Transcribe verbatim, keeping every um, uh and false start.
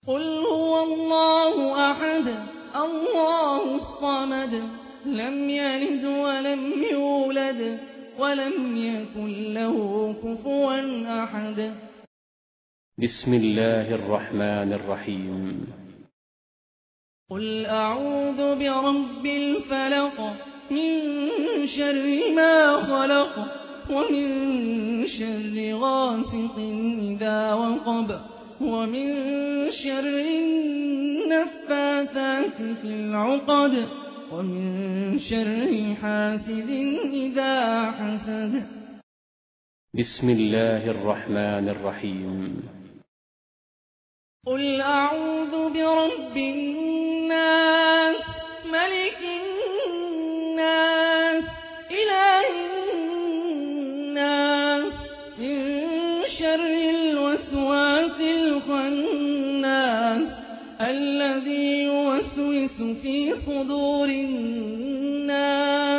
قل هو الله أحد الله الصمد لم يلد ولم يولد ولم يكن له كفوا أحد. بسم الله الرحمن الرحيم. قل أعوذ برب الفلق من شر ما خلق ومن شر غاسق إذا وقب ومن شر النفاثات في العقد ومن شر حاسد إذا حسد. بسم الله الرحمن الرحيم. قل أعوذ برب الناس ملك الناس إله الناس من شر الوسواس الخناس الذي يوسوس في صدور الناس